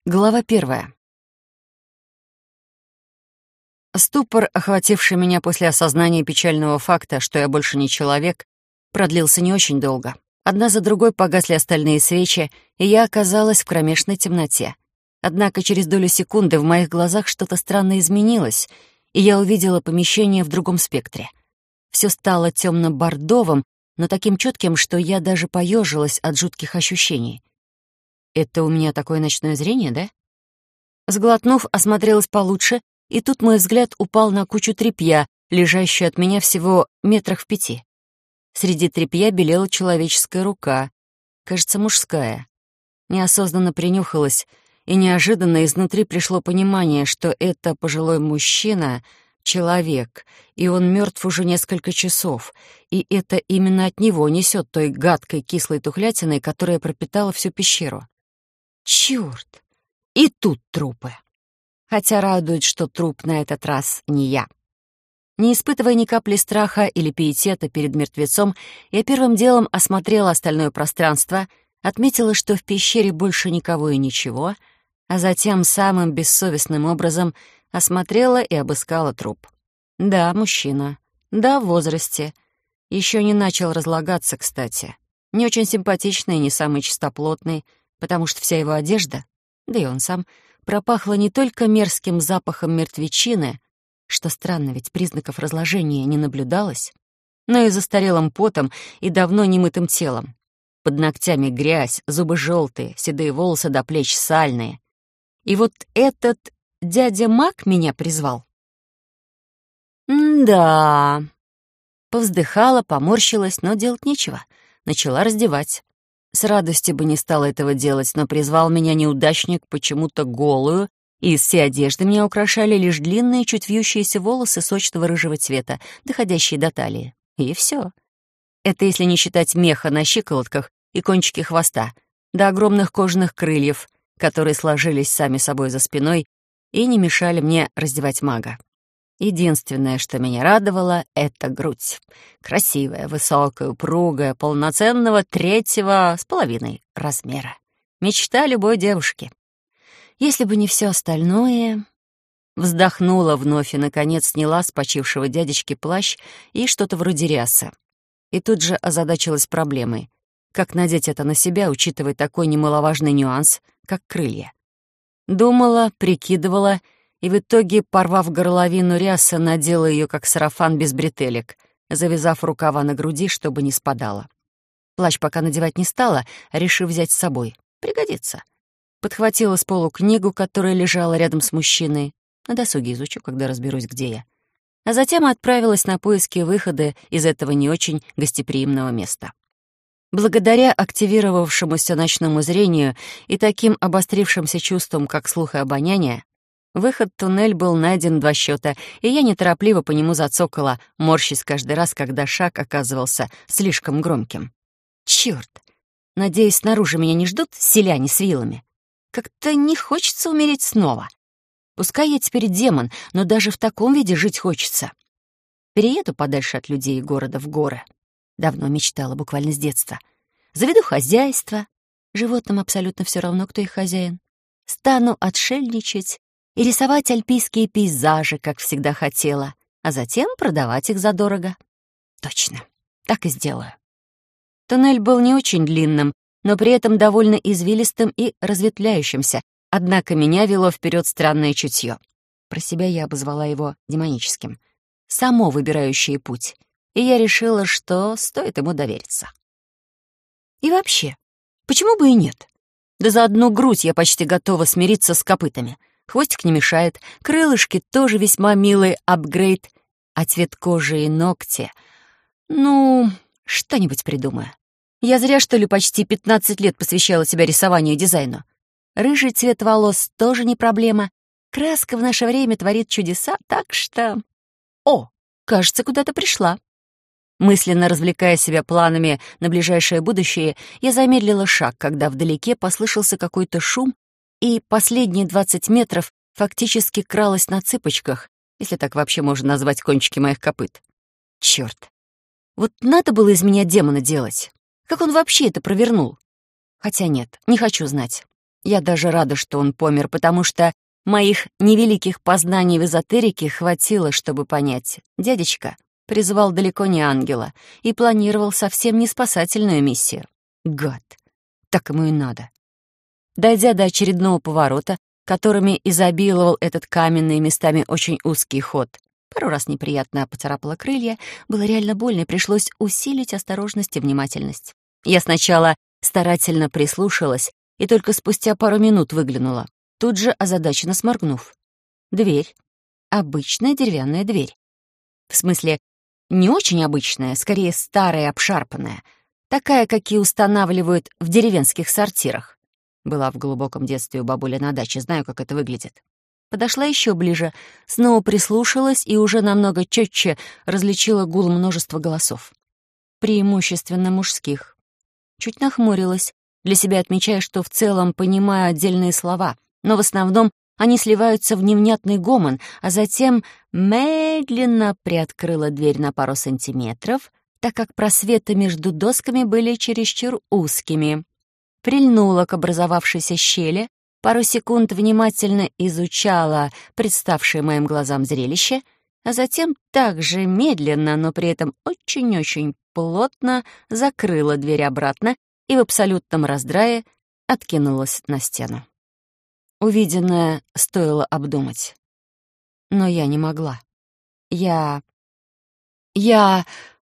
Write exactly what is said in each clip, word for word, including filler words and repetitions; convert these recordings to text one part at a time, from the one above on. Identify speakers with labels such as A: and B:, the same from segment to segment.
A: Глава первая. Ступор, охвативший меня после осознания печального факта, что я больше не человек, продлился не очень долго. Одна за другой погасли остальные свечи, и я оказалась в кромешной темноте. Однако через долю секунды в моих глазах что-то странно изменилось, и я увидела помещение в другом спектре. Все стало темно-бордовым, но таким четким, что я даже поежилась от жутких ощущений. Это у меня такое ночное зрение, да? Сглотнув, осмотрелась получше, и тут мой взгляд упал на кучу тряпья, лежащую от меня всего метрах в пяти. Среди тряпья белела человеческая рука, кажется, мужская. Неосознанно принюхалась, и неожиданно изнутри пришло понимание, что это пожилой мужчина — человек, и он мертв уже несколько часов, и это именно от него несет той гадкой кислой тухлятиной, которая пропитала всю пещеру. Чёрт! И тут трупы. Хотя радует, что труп на этот раз не я. Не испытывая ни капли страха или пиетета перед мертвецом, я первым делом осмотрела остальное пространство, отметила, что в пещере больше никого и ничего, а затем самым бессовестным образом осмотрела и обыскала труп. Да, мужчина. Да, в возрасте. Еще не начал разлагаться, кстати. Не очень симпатичный, не самый чистоплотный, потому что вся его одежда, да и он сам, пропахла не только мерзким запахом мертвечины, что странно, ведь признаков разложения не наблюдалось, но и застарелым потом и давно немытым телом. Под ногтями грязь, зубы желтые, седые волосы до плеч сальные. И вот этот дядя Мак меня призвал. М-да. Повздыхала, поморщилась, но делать нечего. Начала раздевать. С радостью бы не стала этого делать, но призвал меня неудачник почему-то голую, и из всей одежды меня украшали лишь длинные, чуть вьющиеся волосы сочного рыжего цвета, доходящие до талии. И все. Это если не считать меха на щиколотках и кончики хвоста, до огромных кожаных крыльев, которые сложились сами собой за спиной и не мешали мне раздевать мага. Единственное, что меня радовало, — это грудь. Красивая, высокая, упругая, полноценного третьего с половиной размера. Мечта любой девушки. Если бы не все остальное... Вздохнула вновь и, наконец, сняла с почившего дядечки плащ и что-то вроде рясы. И тут же озадачилась проблемой. Как надеть это на себя, учитывая такой немаловажный нюанс, как крылья? Думала, прикидывала, и в итоге, порвав горловину рясы, надела ее как сарафан без бретелек, завязав рукава на груди, чтобы не спадала. Плащ пока надевать не стала, решив взять с собой. Пригодится. Подхватила с полу книгу, которая лежала рядом с мужчиной. На досуге изучу, когда разберусь, где я. А затем отправилась на поиски выхода из этого не очень гостеприимного места. Благодаря активировавшемуся ночному зрению и таким обострившимся чувствам, как слух и обоняние, выход-туннель был найден в два счета, и я неторопливо по нему зацокала, морщась каждый раз, когда шаг оказывался слишком громким. Чёрт! Надеюсь, снаружи меня не ждут селяне с вилами. Как-то не хочется умереть снова. Пускай я теперь демон, но даже в таком виде жить хочется. Перееду подальше от людей и города в горы. Давно мечтала, буквально с детства. Заведу хозяйство. Животным абсолютно все равно, кто их хозяин. Стану отшельничать и рисовать альпийские пейзажи, как всегда хотела, а затем продавать их задорого. Точно, так и сделаю. Туннель был не очень длинным, но при этом довольно извилистым и разветвляющимся, однако меня вело вперед странное чутье. Про себя я обозвала его демоническим. Само выбирающее путь. И я решила, что стоит ему довериться. И вообще, почему бы и нет? Да за одну грудь я почти готова смириться с копытами. Хвостик не мешает, крылышки тоже весьма милый апгрейд, а цвет кожи и ногти... Ну, что-нибудь придумаю. Я зря, что ли, почти пятнадцать лет посвящала себя рисованию и дизайну. Рыжий цвет волос тоже не проблема. Краска в наше время творит чудеса, так что... О, кажется, куда-то пришла. Мысленно развлекая себя планами на ближайшее будущее, я замедлила шаг, когда вдалеке послышался какой-то шум, и последние двадцать метров фактически кралась на цыпочках, если так вообще можно назвать кончики моих копыт. Чёрт! Вот надо было из меня демона делать. Как он вообще это провернул? Хотя нет, не хочу знать. Я даже рада, что он помер, потому что моих невеликих познаний в эзотерике хватило, чтобы понять. Дядечка призвал далеко не ангела и планировал совсем не спасательную миссию. Гад. Так ему и надо. Дойдя до очередного поворота, которыми изобиловал этот каменный, местами очень узкий ход, пару раз неприятно поцарапала крылья, было реально больно, и пришлось усилить осторожность и внимательность. Я сначала старательно прислушалась и только спустя пару минут выглянула, тут же озадаченно сморгнув. Дверь. Обычная деревянная дверь. В смысле, не очень обычная, скорее старая и обшарпанная, такая, какие устанавливают в деревенских сортирах. Была в глубоком детстве у бабули на даче, знаю, как это выглядит. Подошла еще ближе, снова прислушалась и уже намного четче различила гул множества голосов. Преимущественно мужских. Чуть нахмурилась, для себя отмечая, что в целом понимаю отдельные слова, но в основном они сливаются в невнятный гомон, а затем медленно приоткрыла дверь на пару сантиметров, так как просветы между досками были чересчур узкими. Прильнула к образовавшейся щели, пару секунд внимательно изучала представшее моим глазам зрелище, а затем также медленно, но при этом очень-очень плотно закрыла дверь обратно и в абсолютном раздрае откинулась на стену. Увиденное стоило обдумать. Но я не могла. Я... Я...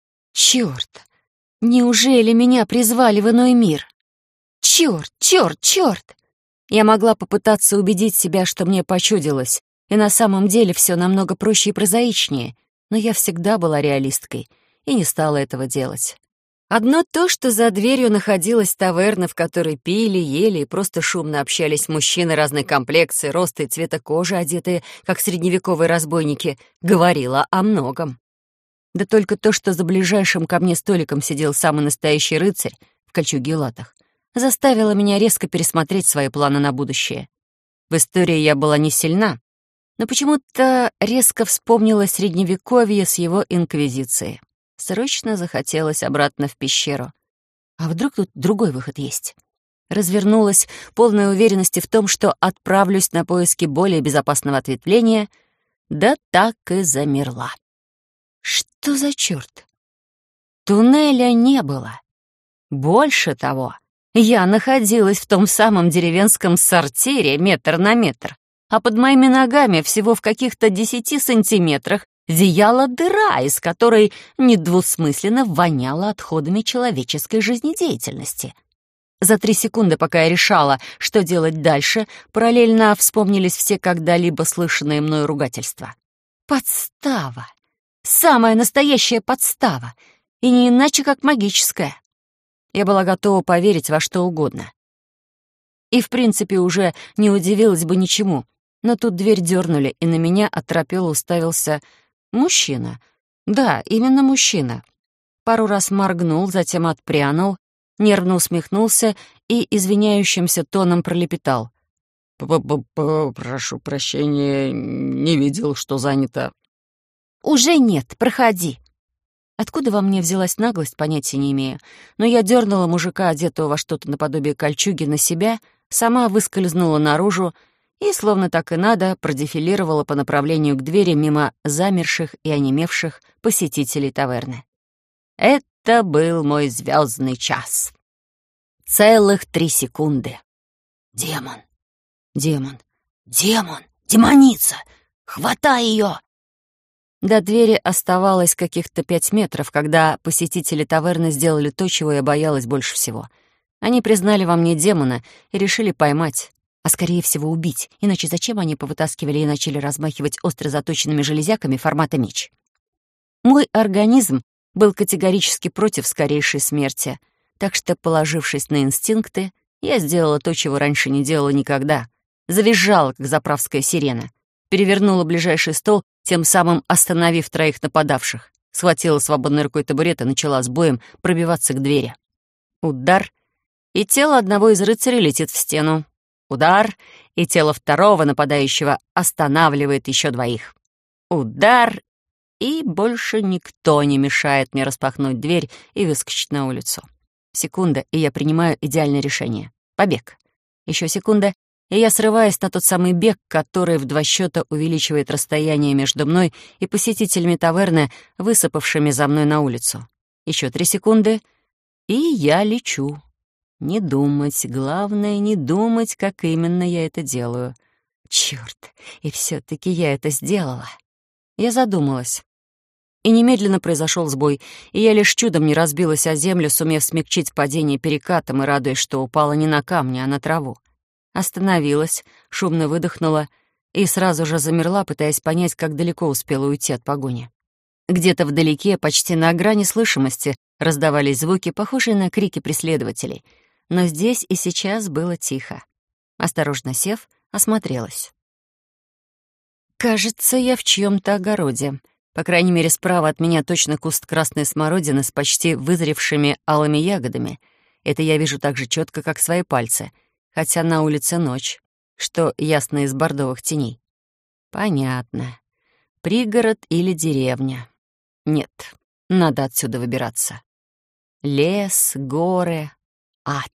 A: Чёрт! Неужели меня призвали в иной мир? Чёрт, чёрт, чёрт! Я могла попытаться убедить себя, что мне почудилось, и на самом деле всё намного проще и прозаичнее, но я всегда была реалисткой и не стала этого делать. Одно то, что за дверью находилась таверна, в которой пили, ели и просто шумно общались мужчины разной комплекции, роста и цвета кожи, одетые, как средневековые разбойники, говорило о многом. Да только то, что за ближайшим ко мне столиком сидел самый настоящий рыцарь в кольчуге и латах, заставило меня резко пересмотреть свои планы на будущее. В истории я была не сильна, но почему-то резко вспомнила Средневековье с его инквизицией. Срочно захотелось обратно в пещеру. А вдруг тут другой выход есть? Развернулась, полной уверенности в том, что отправлюсь на поиски более безопасного ответвления, да так и замерла. Что за черт? Туннеля не было. Больше того, я находилась в том самом деревенском сортире метр на метр, а под моими ногами всего в каких-то десяти сантиметрах зияла дыра, из которой недвусмысленно воняло отходами человеческой жизнедеятельности. За три секунды, пока я решала, что делать дальше, параллельно вспомнились все когда-либо слышанные мною ругательства. Подстава! Самая настоящая подстава! И не иначе, как магическая. Я была готова поверить во что угодно. И, в принципе, уже не удивилась бы ничему. Но тут дверь дернули, и на меня оторопело уставился мужчина. Да, именно мужчина. Пару раз моргнул, затем отпрянул, нервно усмехнулся и извиняющимся тоном пролепетал. «П-п-п- Прошу прощения, не видел, что занято». «Уже нет, проходи». Откуда во мне взялась наглость, понятия не имею, но я дернула мужика, одетого во что-то наподобие кольчуги, на себя, сама выскользнула наружу и, словно так и надо, продефилировала по направлению к двери мимо замерших и онемевших посетителей таверны. Это был мой звездный час. Целых три секунды. Демон, демон, демон, демоница! Хватай ее! До двери оставалось каких-то пять метров, когда посетители таверны сделали то, чего я боялась больше всего. Они признали во мне демона и решили поймать, а скорее всего убить, иначе зачем они повытаскивали и начали размахивать остро заточенными железяками формата меч? Мой организм был категорически против скорейшей смерти, так что, положившись на инстинкты, я сделала то, чего раньше не делала никогда. Завизжала, как заправская сирена, перевернула ближайший стол, тем самым остановив троих нападавших, схватила свободной рукой табурет и начала с боем пробиваться к двери. Удар, и тело одного из рыцарей летит в стену. Удар, и тело второго нападающего останавливает еще двоих. Удар, и больше никто не мешает мне распахнуть дверь и выскочить на улицу. Секунда, и я принимаю идеальное решение. Побег. Еще секунда, и я срываюсь на тот самый бег, который в два счета увеличивает расстояние между мной и посетителями таверны, высыпавшими за мной на улицу. Еще три секунды, и я лечу. Не думать, главное, не думать, как именно я это делаю. Чёрт, и все-таки я это сделала. Я задумалась. И немедленно произошел сбой, и я лишь чудом не разбилась о землю, сумев смягчить падение перекатом и радуясь, что упала не на камни, а на траву. Остановилась, шумно выдохнула и сразу же замерла, пытаясь понять, как далеко успела уйти от погони. Где-то вдалеке, почти на грани слышимости, раздавались звуки, похожие на крики преследователей. Но здесь и сейчас было тихо. Осторожно сев, осмотрелась. Кажется, я в чьём-то огороде. По крайней мере, справа от меня точно куст красной смородины с почти вызревшими алыми ягодами. Это я вижу так же четко, как свои пальцы, хотя на улице ночь, что ясно из бордовых теней. Понятно. Пригород или деревня? Нет, надо отсюда выбираться. Лес, горы, ад.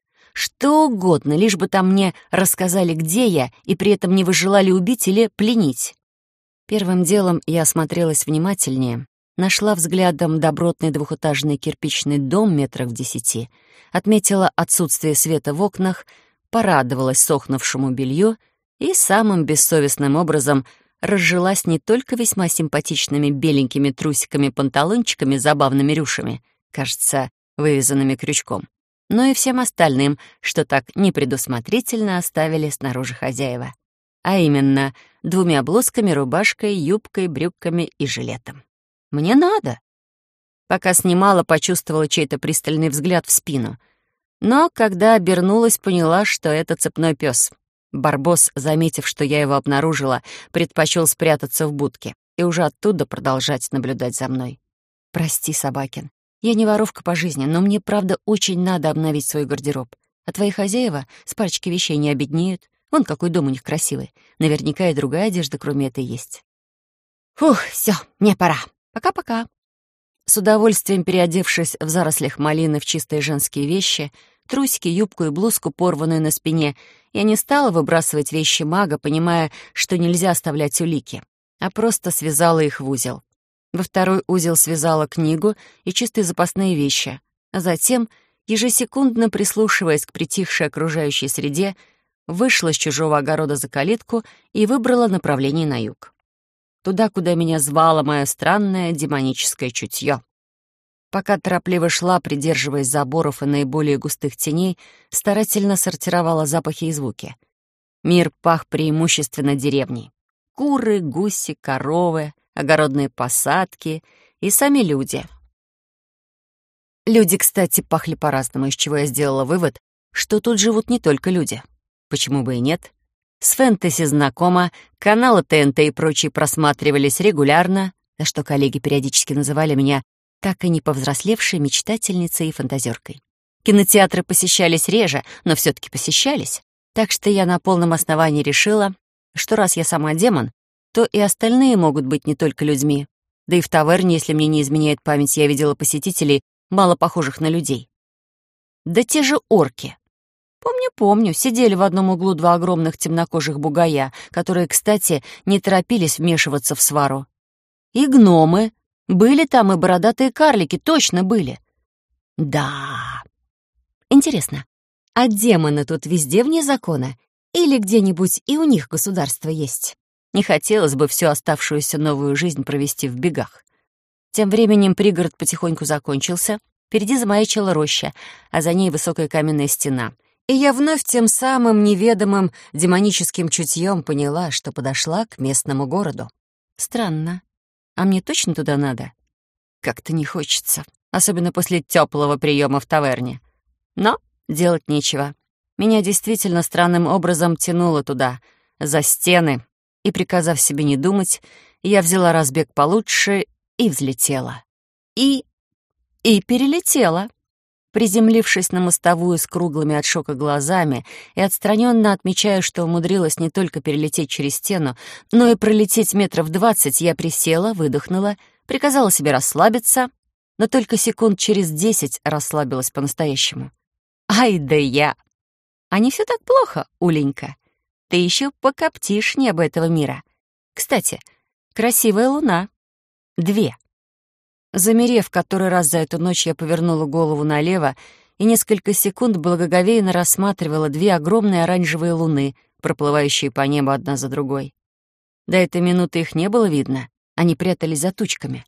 A: Что угодно, лишь бы там мне рассказали, где я, и при этом не выжелали убить или пленить. Первым делом я осмотрелась внимательнее, нашла взглядом добротный двухэтажный кирпичный дом метрах в десяти, отметила отсутствие света в окнах, порадовалась сохнувшему белью и самым бессовестным образом разжилась не только весьма симпатичными беленькими трусиками-панталончиками с забавными рюшами, кажется, вывязанными крючком, но и всем остальным, что так непредусмотрительно оставили снаружи хозяева. А именно, двумя блузками, рубашкой, юбкой, брюками и жилетом. Мне надо. Пока снимала, почувствовала чей-то пристальный взгляд в спину. Но когда обернулась, поняла, что это цепной пес. Барбос, заметив, что я его обнаружила, предпочел спрятаться в будке и уже оттуда продолжать наблюдать за мной. «Прости, Собакин, я не воровка по жизни, но мне, правда, очень надо обновить свой гардероб. А твои хозяева с парочки вещей не обеднеют. Вон какой дом у них красивый. Наверняка и другая одежда, кроме этой, есть». Фух, все, мне пора. Пока-пока. С удовольствием переодевшись в зарослях малины в чистые женские вещи, трусики, юбку и блузку, порванную на спине, я не стала выбрасывать вещи мага, понимая, что нельзя оставлять улики, а просто связала их в узел. Во второй узел связала книгу и чистые запасные вещи, а затем, ежесекундно прислушиваясь к притихшей окружающей среде, вышла с чужого огорода за калитку и выбрала направление на юг. Туда, куда меня звало мое странное демоническое чутье. Пока торопливо шла, придерживаясь заборов и наиболее густых теней, старательно сортировала запахи и звуки. Мир пах преимущественно деревней. Куры, гуси, коровы, огородные посадки и сами люди. Люди, кстати, пахли по-разному, из чего я сделала вывод, что тут живут не только люди. Почему бы и нет? С фэнтези знакомо, каналы Т Н Т и прочие просматривались регулярно, за что коллеги периодически называли меня так и не повзрослевшей мечтательницей и фантазеркой. Кинотеатры посещались реже, но все-таки посещались, так что я на полном основании решила, что раз я сама демон, то и остальные могут быть не только людьми. Да и в таверне, если мне не изменяет память, я видела посетителей, мало похожих на людей. Да те же орки. Помню-помню, сидели в одном углу два огромных темнокожих бугая, которые, кстати, не торопились вмешиваться в свару. И гномы. Были там и бородатые карлики, точно были. Да. Интересно, а демоны тут везде вне закона? Или где-нибудь и у них государство есть? Не хотелось бы всю оставшуюся новую жизнь провести в бегах. Тем временем пригород потихоньку закончился, впереди замаячила роща, а за ней высокая каменная стена — и я вновь тем самым неведомым демоническим чутьем поняла, что подошла к местному городу. Странно. А мне точно туда надо? Как-то не хочется, особенно после теплого приема в таверне. Но делать нечего. Меня действительно странным образом тянуло туда, за стены, и, приказав себе не думать, я взяла разбег получше и взлетела. И... и перелетела. Приземлившись на мостовую с круглыми от шока глазами и отстраненно отмечая, что умудрилась не только перелететь через стену, но и пролететь метров двадцать, я присела, выдохнула, приказала себе расслабиться, но только секунд через десять расслабилась по-настоящему. Ай да я! А не все так плохо, Уленька. Ты еще покоптишь небо этого мира. Кстати, красивая луна. Две. Замерев который раз за эту ночь, я повернула голову налево и несколько секунд благоговейно рассматривала две огромные оранжевые луны, проплывающие по небу одна за другой. До этой минуты их не было видно, они прятались за тучками.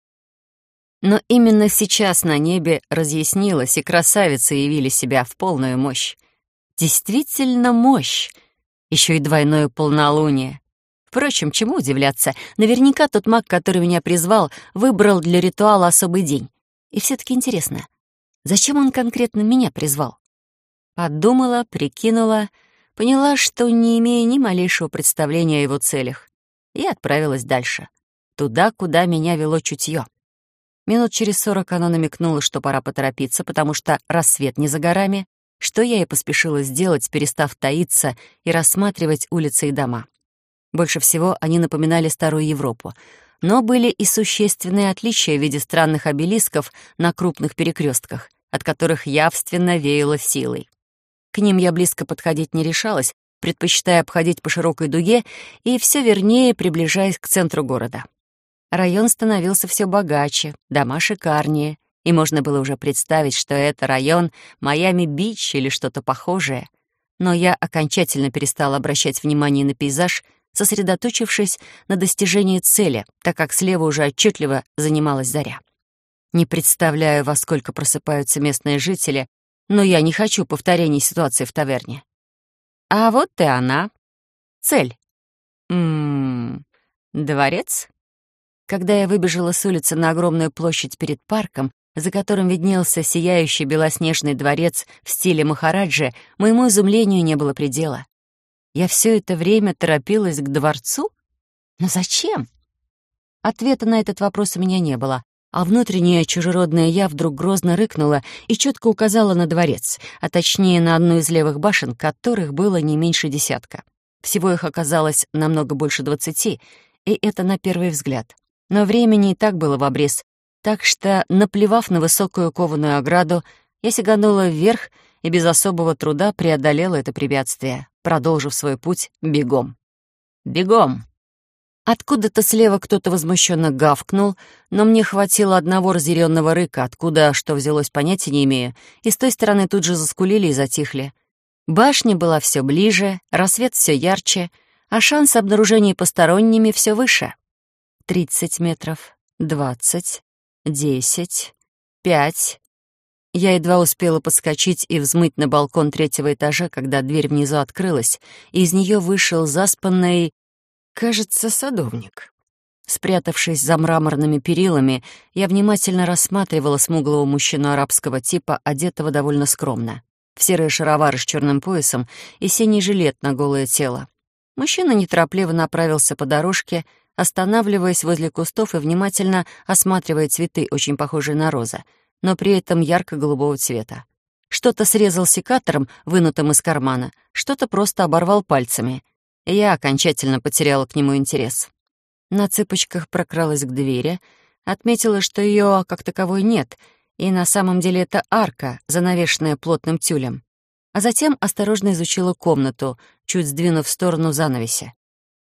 A: Но именно сейчас на небе разъяснилось, и красавицы явили себя в полную мощь. Действительно мощь. Еще и двойное полнолуние. Впрочем, чему удивляться? Наверняка тот маг, который меня призвал, выбрал для ритуала особый день. И все-таки интересно, зачем он конкретно меня призвал? Подумала, прикинула, поняла, что не имею ни малейшего представления о его целях, и отправилась дальше, туда, куда меня вело чутье. Минут через сорок оно намекнуло, что пора поторопиться, потому что рассвет не за горами, что я и поспешила сделать, перестав таиться и рассматривать улицы и дома. Больше всего они напоминали старую Европу, но были и существенные отличия в виде странных обелисков на крупных перекрестках, от которых явственно веяло силой. К ним я близко подходить не решалась, предпочитая обходить по широкой дуге и все вернее приближаясь к центру города. Район становился все богаче, дома шикарнее, и можно было уже представить, что это район Майами-Бич или что-то похожее. Но я окончательно перестала обращать внимание на пейзаж, сосредоточившись на достижении цели, так как слева уже отчетливо занималась заря. Не представляю, во сколько просыпаются местные жители, но я не хочу повторения ситуации в таверне. А вот и она. Цель. Ммм, дворец? Когда я выбежала с улицы на огромную площадь перед парком, за которым виднелся сияющий белоснежный дворец в стиле махараджи, моему изумлению не было предела. Я все это время торопилась к дворцу? Но зачем? Ответа на этот вопрос у меня не было, а внутренняя чужеродная я вдруг грозно рыкнула и четко указала на дворец, а точнее на одну из левых башен, которых было не меньше десятка. Всего их оказалось намного больше двадцати, и это на первый взгляд. Но времени и так было в обрез, так что, наплевав на высокую кованую ограду, я сиганула вверх и без особого труда преодолела это препятствие, продолжив свой путь бегом. Бегом! Откуда-то слева кто-то возмущенно гавкнул, но мне хватило одного разъяренного рыка, откуда что взялось, понятия не имею, и с той стороны тут же заскулили и затихли. Башня была все ближе, рассвет все ярче, а шанс обнаружения посторонними все выше. Тридцать метров, двадцать, десять, пять. Я едва успела подскочить и взмыть на балкон третьего этажа, когда дверь внизу открылась, и из нее вышел заспанный, кажется, садовник. Спрятавшись за мраморными перилами, я внимательно рассматривала смуглого мужчину арабского типа, одетого довольно скромно, в серые шаровары с черным поясом и синий жилет на голое тело. Мужчина неторопливо направился по дорожке, останавливаясь возле кустов и внимательно осматривая цветы, очень похожие на розы, но при этом ярко-голубого цвета. Что-то срезал секатором, вынутым из кармана, что-то просто оборвал пальцами, и я окончательно потеряла к нему интерес. На цыпочках прокралась к двери, отметила, что ее как таковой нет, и на самом деле это арка, занавешенная плотным тюлем. А затем осторожно изучила комнату, чуть сдвинув в сторону занавеси.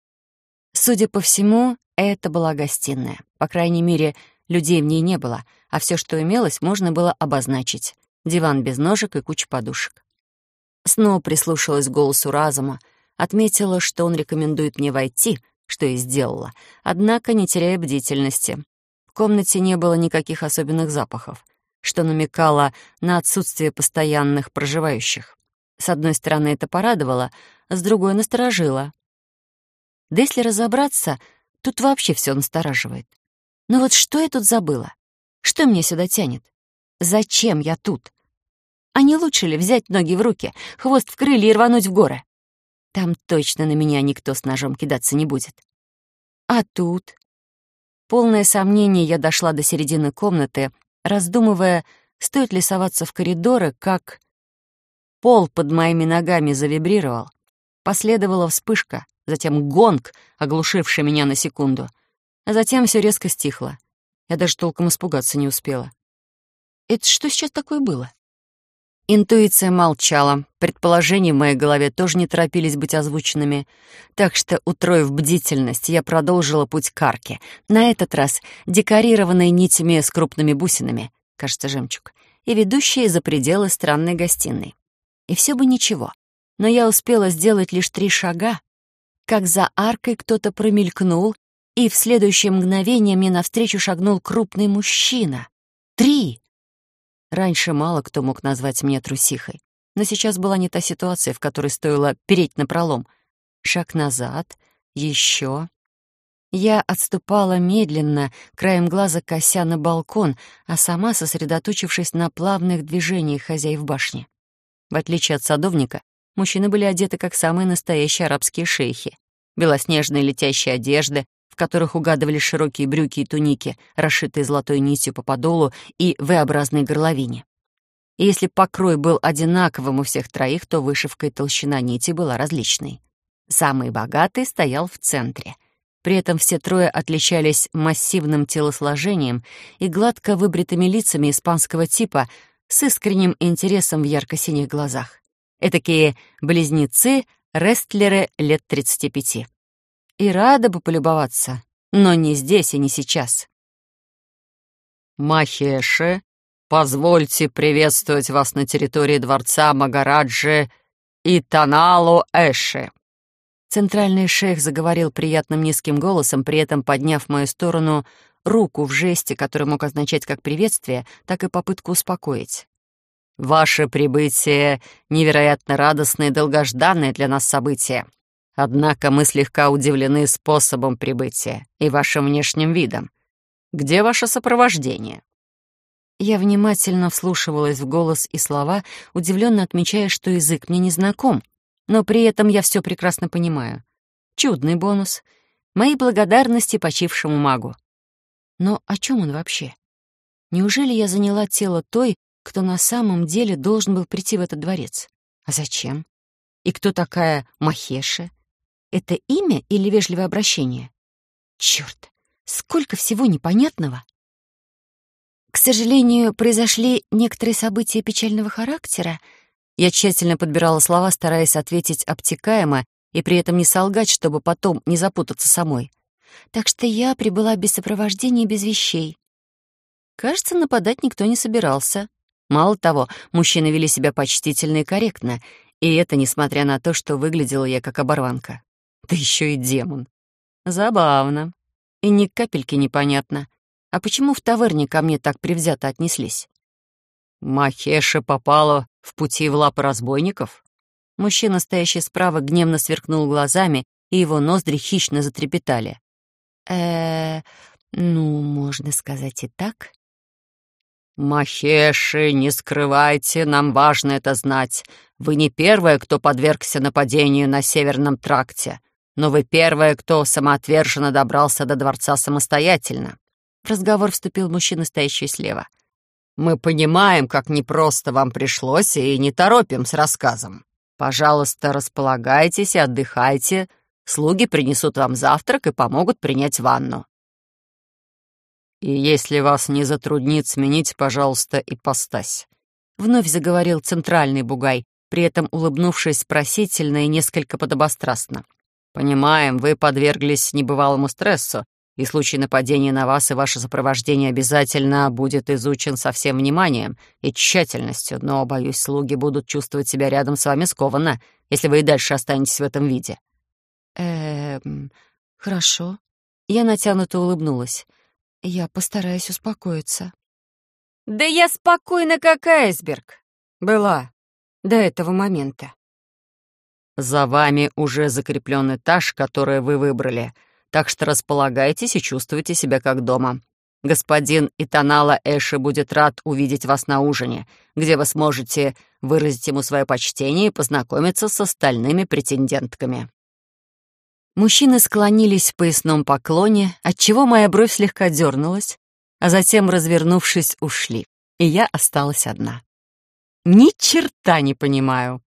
A: Судя по всему, это была гостиная. По крайней мере, людей в ней не было, а все, что имелось, можно было обозначить. Диван без ножек и куча подушек. Снова прислушалась к голосу разума, отметила, что он рекомендует мне войти, что и сделала, однако не теряя бдительности. В комнате не было никаких особенных запахов, что намекало на отсутствие постоянных проживающих. С одной стороны, это порадовало, а с другой — насторожило. Да если разобраться, тут вообще все настораживает. Но вот что я тут забыла? Что меня сюда тянет? Зачем я тут? А не лучше ли взять ноги в руки, хвост в крылья и рвануть в горы? Там точно на меня никто с ножом кидаться не будет. А тут? Полное сомнение, я дошла до середины комнаты, раздумывая, стоит ли соваться в коридоры, как... Пол под моими ногами завибрировал. Последовала вспышка, затем гонг, оглушивший меня на секунду. А затем все резко стихло. Я даже толком испугаться не успела. Это что сейчас такое было? Интуиция молчала, предположения в моей голове тоже не торопились быть озвученными, так что, утроив бдительность, я продолжила путь к арке, на этот раз декорированной нитями с крупными бусинами, кажется, жемчуг, и ведущей за пределы странной гостиной. И все бы ничего, но я успела сделать лишь три шага, как за аркой кто-то промелькнул, и в следующее мгновение мне навстречу шагнул крупный мужчина. Три! Раньше мало кто мог назвать меня трусихой, но сейчас была не та ситуация, в которой стоило переть напролом. Шаг назад, еще. Я отступала медленно, краем глаза кося на балкон, а сама сосредоточившись на плавных движениях хозяев башни. В отличие от садовника, мужчины были одеты как самые настоящие арабские шейхи. Белоснежные летящие одежды, в которых угадывались широкие брюки и туники, расшитые золотой нитью по подолу и V-образной горловине. И если покрой был одинаковым у всех троих, то вышивка и толщина нити была различной. Самый богатый стоял в центре. При этом все трое отличались массивным телосложением и гладко выбритыми лицами испанского типа с искренним интересом в ярко-синих глазах. Этакие близнецы-рестлеры лет тридцати пяти. И рада бы полюбоваться, но не здесь и не сейчас.
B: «Махеши, позвольте приветствовать вас на территории дворца Магараджи Итаналу Эши».
A: Центральный шейх заговорил приятным низким голосом, при этом подняв в мою сторону руку в жесте, который мог означать как приветствие, так и попытку успокоить.
B: «Ваше прибытие — невероятно радостное и долгожданное для нас событие. Однако мы слегка удивлены способом прибытия и вашим внешним видом. Где ваше сопровождение?»
A: Я внимательно вслушивалась в голос и слова, удивленно отмечая, что язык мне не знаком, но при этом я все прекрасно понимаю. Чудный бонус. Мои благодарности почившему магу. Но о чем он вообще? Неужели я заняла тело той, кто на самом деле должен был прийти в этот дворец? А зачем? И кто такая Махеша? Это имя или вежливое обращение? Чёрт, сколько всего непонятного! К сожалению, произошли некоторые события печального характера. Я тщательно подбирала слова, стараясь ответить обтекаемо и при этом не солгать, чтобы потом не запутаться самой. Так что я прибыла без сопровождения и без вещей. Кажется, нападать никто не собирался. Мало того, мужчины вели себя почтительно и корректно, и это несмотря на то, что выглядела я как оборванка. Да еще и демон. Забавно. И ни капельки непонятно. А почему в таверне ко мне так привзято отнеслись?
B: «Махеша попала в пути в лапы разбойников?»
A: Мужчина, стоящий справа, гневно сверкнул глазами, и его ноздри хищно затрепетали. э ну, можно сказать и так.
B: «Махеши, не скрывайте, нам важно это знать. Вы не первая, кто подвергся нападению на Северном тракте, но вы первая, кто самоотверженно добрался до дворца самостоятельно».
A: В разговор вступил мужчина, стоящий слева.
B: «Мы понимаем, как непросто вам пришлось, и не торопим с рассказом. Пожалуйста, располагайтесь и отдыхайте. Слуги принесут вам завтрак и помогут принять ванну. И если вас не затруднит, смените, пожалуйста, ипостась».
A: Вновь заговорил центральный бугай, при этом улыбнувшись просительно и несколько подобострастно.
B: «Понимаем, вы подверглись небывалому стрессу, и случай нападения на вас и ваше сопровождение обязательно будет изучен со всем вниманием и тщательностью, но, боюсь, слуги будут чувствовать себя рядом с вами скованно, если вы и дальше останетесь в этом виде».
A: «Эм, хорошо». Я натянуто улыбнулась. «Я постараюсь успокоиться». «Да я спокойна, как айсберг. Была до этого момента».
B: «За вами уже закреплен этаж, который вы выбрали, так что располагайтесь и чувствуйте себя как дома. Господин Итанала Эши будет рад увидеть вас на ужине, где вы сможете выразить ему свое почтение и познакомиться с остальными претендентками».
A: Мужчины склонились в поясном поклоне, отчего моя бровь слегка дернулась, а затем, развернувшись, ушли, и я осталась одна. Ни черта не понимаю.